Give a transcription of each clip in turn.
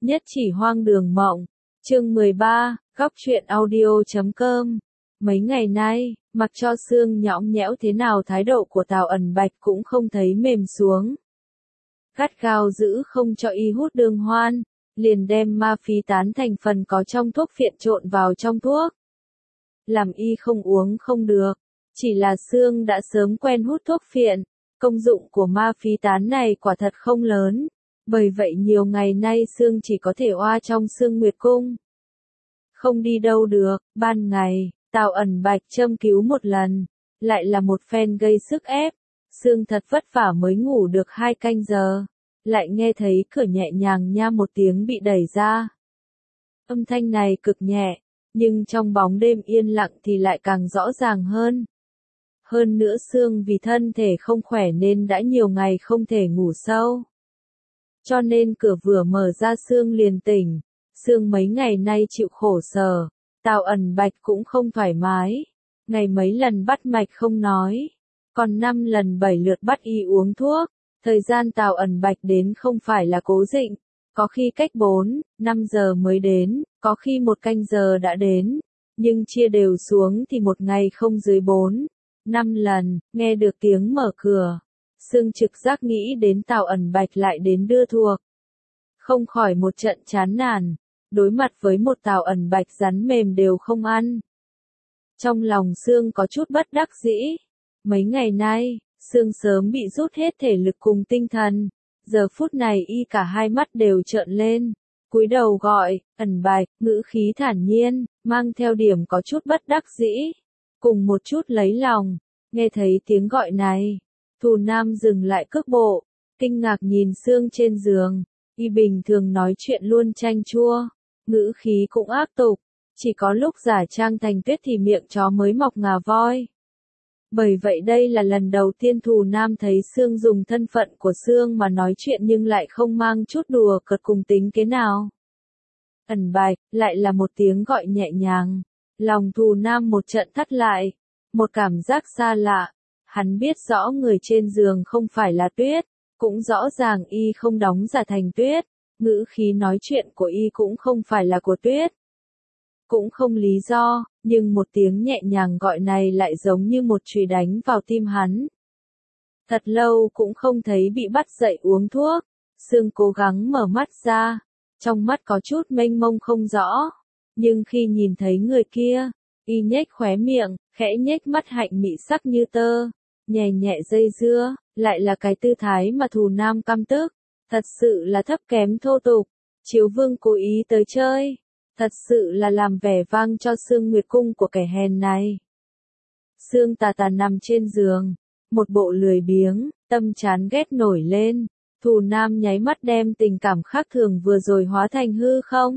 Nhất chỉ hoang đường mộng. Chương 13, góc truyện audio.com. Mấy ngày nay, mặc cho Sương nhõng nhẽo thế nào thái độ của Tào Ẩn Bạch cũng không thấy mềm xuống. Gắt gao giữ không cho y hút đường hoan, liền đem ma phí tán thành phần có trong thuốc phiện trộn vào trong thuốc. Làm y không uống không được, chỉ là Sương đã sớm quen hút thuốc phiện, công dụng của ma phí tán này quả thật không lớn. Bởi vậy nhiều ngày nay Sương chỉ có thể oa trong Sương Nguyệt Cung. Không đi đâu được, ban ngày, Tào Ẩn Bạch châm cứu một lần, lại là một phen gây sức ép. Sương thật vất vả mới ngủ được 2 canh giờ, lại nghe thấy cửa nhẹ nhàng nha một tiếng bị đẩy ra. Âm thanh này cực nhẹ, nhưng trong bóng đêm yên lặng thì lại càng rõ ràng hơn. Hơn nữa Sương vì thân thể không khỏe nên đã nhiều ngày không thể ngủ sâu. Cho nên cửa vừa mở ra Sương liền tỉnh. Sương mấy ngày nay chịu khổ sở, Tào Ẩn Bạch cũng không thoải mái. Ngày mấy lần bắt mạch không nói, còn 5 lần 7 lượt bắt y uống thuốc. Thời gian Tào Ẩn Bạch đến không phải là cố định, có khi cách 4, 5 giờ mới đến, có khi 1 canh giờ đã đến, nhưng chia đều xuống thì một ngày không dưới 4, 5 lần. Nghe được tiếng mở cửa, Sương trực giác nghĩ đến Tào Ẩn Bạch lại đến đưa thuốc. Không khỏi một trận chán nản, đối mặt với một Tào Ẩn Bạch rắn mềm đều không ăn. Trong lòng Sương có chút bất đắc dĩ. Mấy ngày nay, Sương sớm bị rút hết thể lực cùng tinh thần. Giờ phút này y cả hai mắt đều trợn lên. Cúi đầu gọi, Ẩn Bạch, ngữ khí thản nhiên, mang theo điểm có chút bất đắc dĩ. Cùng một chút lấy lòng, nghe thấy tiếng gọi này. Thù Nam dừng lại cước bộ, kinh ngạc nhìn Sương trên giường. Y bình thường nói chuyện luôn chanh chua, ngữ khí cũng ác tục, chỉ có lúc giả trang thành tuyết thì miệng chó mới mọc ngà voi. Bởi vậy đây là lần đầu tiên Thù Nam thấy Sương dùng thân phận của Sương mà nói chuyện nhưng lại không mang chút đùa cợt cùng tính kế nào. Ẩn Bạch, lại là một tiếng gọi nhẹ nhàng. Lòng Thù Nam một trận thắt lại, một cảm giác xa lạ. Hắn biết rõ người trên giường không phải là Tuyết, cũng rõ ràng y không đóng giả thành Tuyết, ngữ khí nói chuyện của y cũng không phải là của Tuyết. Cũng không lý do, nhưng một tiếng nhẹ nhàng gọi này lại giống như một chùy đánh vào tim hắn. Thật lâu cũng không thấy bị bắt dậy uống thuốc, Sương cố gắng mở mắt ra, trong mắt có chút mênh mông không rõ, nhưng khi nhìn thấy người kia, y nhếch khóe miệng, khẽ nhếch mắt hạnh mị sắc như tơ, nhẹ nhẹ dây dưa, lại là cái tư thái mà Thù Nam căm tức, thật sự là thấp kém thô tục. Chiếu Vương cố ý tới chơi, thật sự là làm vẻ vang cho Sương Nguyệt Cung của kẻ hèn này. Sương tà tà nằm trên giường, một bộ lười biếng, tâm chán ghét nổi lên. Thù Nam nháy mắt đem tình cảm khác thường vừa rồi hóa thành hư không.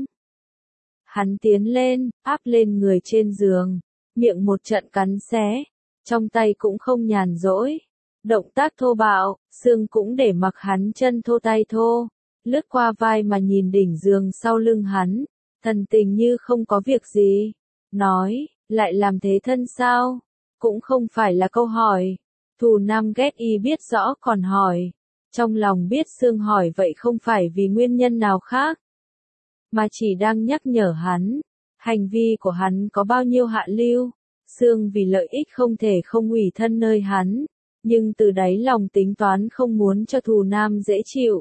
Hắn tiến lên, áp lên người trên giường, miệng một trận cắn xé, trong tay cũng không nhàn rỗi. Động tác thô bạo, Sương cũng để mặc hắn chân thô tay thô, lướt qua vai mà nhìn đỉnh giường sau lưng hắn, thần tình như không có việc gì. Nói, lại làm thế thân sao? Cũng không phải là câu hỏi. Thù Nam ghét y biết rõ còn hỏi. Trong lòng biết Sương hỏi vậy không phải vì nguyên nhân nào khác, mà chỉ đang nhắc nhở hắn, hành vi của hắn có bao nhiêu hạ lưu. Sương vì lợi ích không thể không ủy thân nơi hắn, nhưng từ đáy lòng tính toán không muốn cho Thù Nam dễ chịu.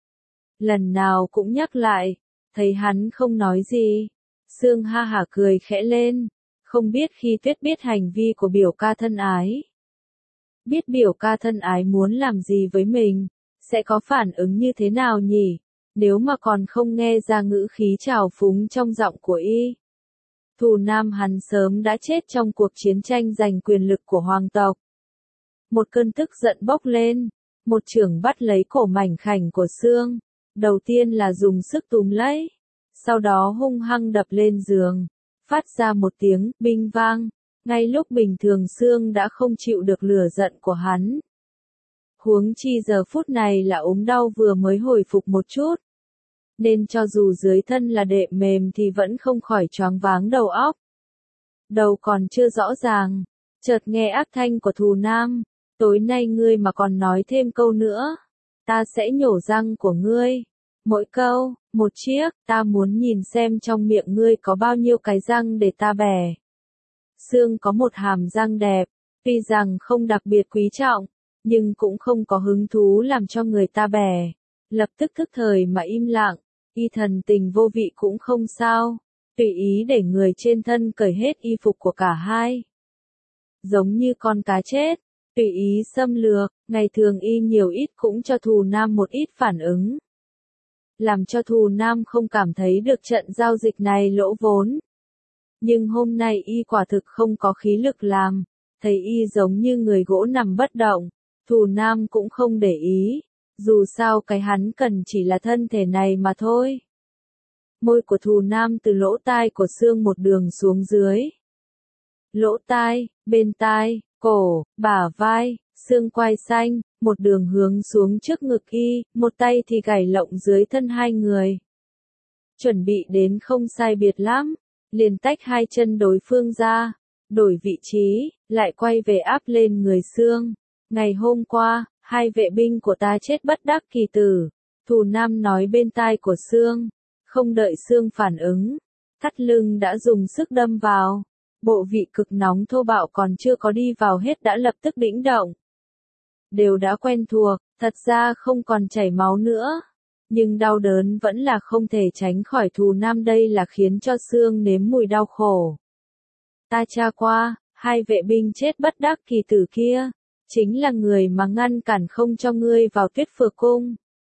Lần nào cũng nhắc lại, thấy hắn không nói gì, Sương ha hả cười khẽ lên, không biết khi Tuyết biết hành vi của biểu ca thân ái. Biết biểu ca thân ái muốn làm gì với mình, sẽ có phản ứng như thế nào nhỉ, nếu mà còn không nghe ra ngữ khí trào phúng trong giọng của y. Thù Nam hắn sớm đã chết trong cuộc chiến tranh giành quyền lực của hoàng tộc. Một cơn tức giận bốc lên, một chưởng bắt lấy cổ mảnh khảnh của Sương, đầu tiên là dùng sức túm lấy, sau đó hung hăng đập lên giường, phát ra một tiếng binh vang, ngay lúc bình thường Sương đã không chịu được lửa giận của hắn. Huống chi giờ phút này là ốm đau vừa mới hồi phục một chút, nên cho dù dưới thân là đệm mềm thì vẫn không khỏi choáng váng đầu óc. Đầu còn chưa rõ ràng, chợt nghe ác thanh của Thù Nam, tối nay ngươi mà còn nói thêm câu nữa, ta sẽ nhổ răng của ngươi. Mỗi câu, một chiếc, ta muốn nhìn xem trong miệng ngươi có bao nhiêu cái răng để ta bẻ. Sương có một hàm răng đẹp, tuy rằng không đặc biệt quý trọng, nhưng cũng không có hứng thú làm cho người ta bẻ. Lập tức thức thời mà im lặng, y thần tình vô vị cũng không sao, tùy ý để người trên thân cởi hết y phục của cả hai. Giống như con cá chết, tùy ý xâm lược, ngày thường y nhiều ít cũng cho Thù Nam một ít phản ứng. Làm cho Thù Nam không cảm thấy được trận giao dịch này lỗ vốn. Nhưng hôm nay y quả thực không có khí lực làm, thấy y giống như người gỗ nằm bất động, Thù Nam cũng không để ý, dù sao cái hắn cần chỉ là thân thể này mà thôi. Môi của Thù Nam từ lỗ tai của Sương một đường xuống dưới. Lỗ tai, bên tai, cổ, bả vai, xương quai xanh, một đường hướng xuống trước ngực y, một tay thì gảy lộng dưới thân hai người. Chuẩn bị đến không sai biệt lắm, liền tách hai chân đối phương ra, đổi vị trí, lại quay về áp lên người Sương. Ngày hôm qua, hai vệ binh của ta chết bất đắc kỳ tử, Thù Nam nói bên tai của Sương, không đợi Sương phản ứng, thắt lưng đã dùng sức đâm vào. Bộ vị cực nóng thô bạo còn chưa có đi vào hết đã lập tức đĩnh động. Đều đã quen thuộc, thật ra không còn chảy máu nữa. Nhưng đau đớn vẫn là không thể tránh khỏi. Thù Nam đây là khiến cho Sương nếm mùi đau khổ. Ta tra qua, hai vệ binh chết bất đắc kỳ tử kia, chính là người mà ngăn cản không cho ngươi vào Tuyết Phược Cung.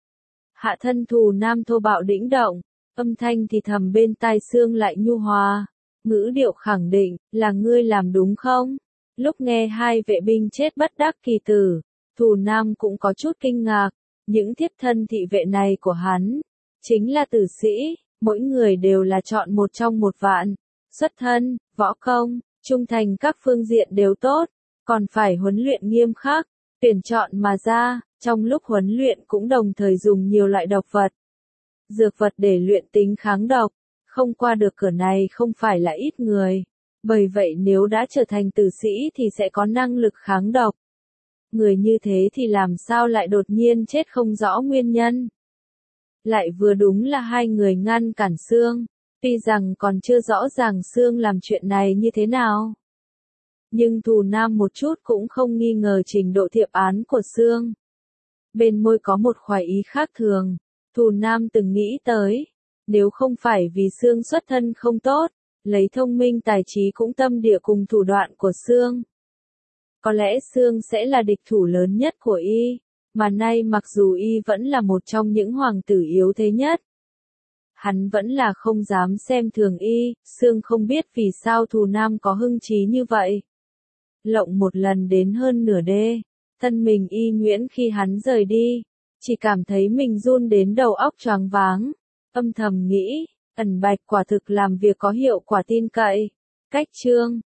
Hạ thân Thù Nam thô bạo đĩnh động, âm thanh thì thầm bên tai Sương lại nhu hòa. Ngữ điệu khẳng định, là ngươi làm đúng không? Lúc nghe hai vệ binh chết bất đắc kỳ tử, Thù Nam cũng có chút kinh ngạc, những thiếp thân thị vệ này của hắn, chính là tử sĩ, mỗi người đều là chọn một trong một vạn, xuất thân, võ công, trung thành các phương diện đều tốt, còn phải huấn luyện nghiêm khắc, tuyển chọn mà ra, trong lúc huấn luyện cũng đồng thời dùng nhiều loại độc vật, dược vật để luyện tính kháng độc. Không qua được cửa này không phải là ít người. Bởi vậy nếu đã trở thành tử sĩ thì sẽ có năng lực kháng độc. Người như thế thì làm sao lại đột nhiên chết không rõ nguyên nhân. Lại vừa đúng là hai người ngăn cản Sương. Tuy rằng còn chưa rõ ràng Sương làm chuyện này như thế nào. Nhưng Thù Nam một chút cũng không nghi ngờ trình độ thiệp án của Sương. Bên môi có một khoái ý khác thường. Thù Nam từng nghĩ tới. Nếu không phải vì Sương xuất thân không tốt, lấy thông minh tài trí cũng tâm địa cùng thủ đoạn của Sương. Có lẽ Sương sẽ là địch thủ lớn nhất của y, mà nay mặc dù y vẫn là một trong những hoàng tử yếu thế nhất. Hắn vẫn là không dám xem thường y, Sương không biết vì sao Thù Nam có hưng trí như vậy. Lộng một lần đến hơn nửa đê, thân mình y nhuyễn khi hắn rời đi, chỉ cảm thấy mình run đến đầu óc choáng váng. Âm thầm nghĩ, Ẩn Bạch quả thực làm việc có hiệu quả tin cậy. Cách chương